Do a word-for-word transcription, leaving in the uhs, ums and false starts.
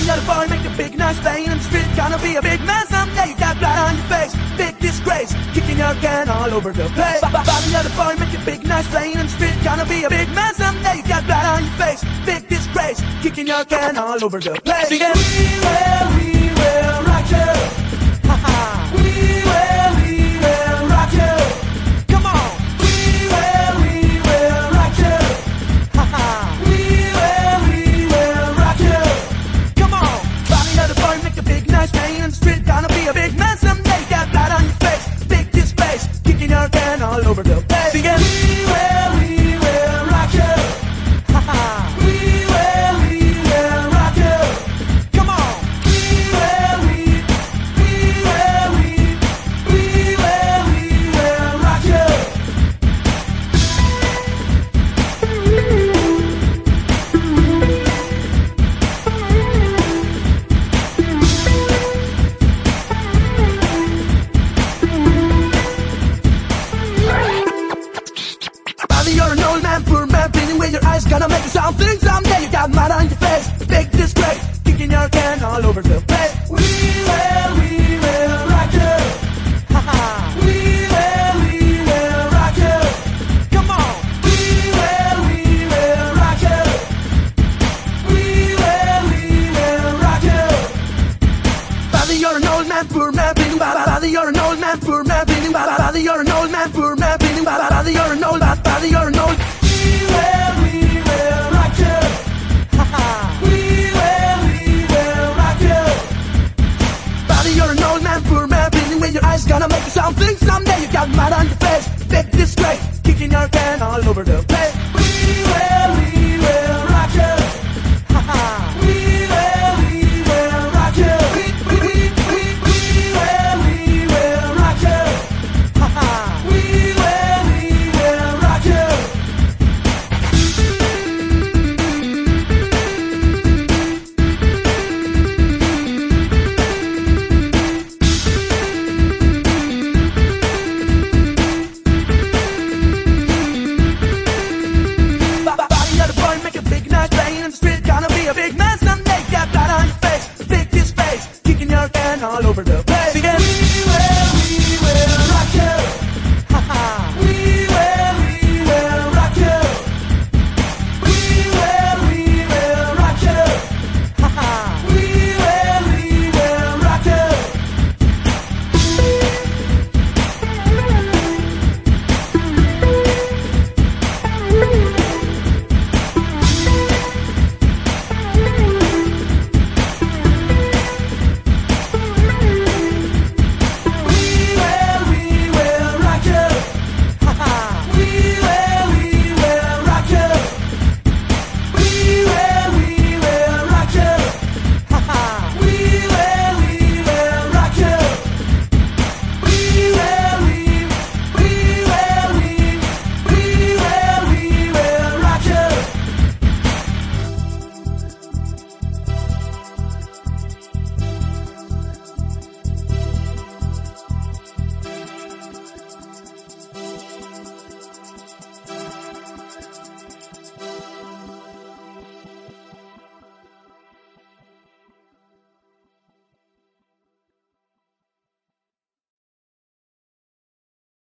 of the boy, make a big nice pain in the street. Gonna be a big man someday. You got blood on your face, big disgrace, kicking your can all over the place. Body of the boy, make a big nice pain in the street. Gonna be a big man someday. You got blood on your face, big disgrace, kicking your can all over the place. Sing it. We will, we will rock you. We will, we will rock you. Come on. We will, we will rock you. We will, we will rock you. Come on. Body of the boy, make a big nice pain in the street. Gonna be a big man someday. Got blood on your face, big disgrace, kicking your can all over the place. Sing it. We will, we will rock you. We will, we will rock you. Come on. We will, we, we will, we, we will, we will rock you. Bobby, you're an old man, poor man, bleeding with your eyes, gonna make you something someday. You got mud on your face, big disgrace, kicking your can all over the place. We will, we will rock you. We will, we will rock you. Come on. We will, we will rock you. We will, we will rock you. Bobby, you're an old man, poor man, bleeding. Bobby, you're an old man, poor man, bleeding. Bobby, you're an old man, poor man, bleeding. Bobby, you're an old man, Bobby, you're an old. We will, we will rock you. We will, we will rock you. Bobby, you're an old man, poor man, bleeding with your eyes, gonna make you something someday. You got mud on your face, big disgrace, kicking your can all over the place. We will, we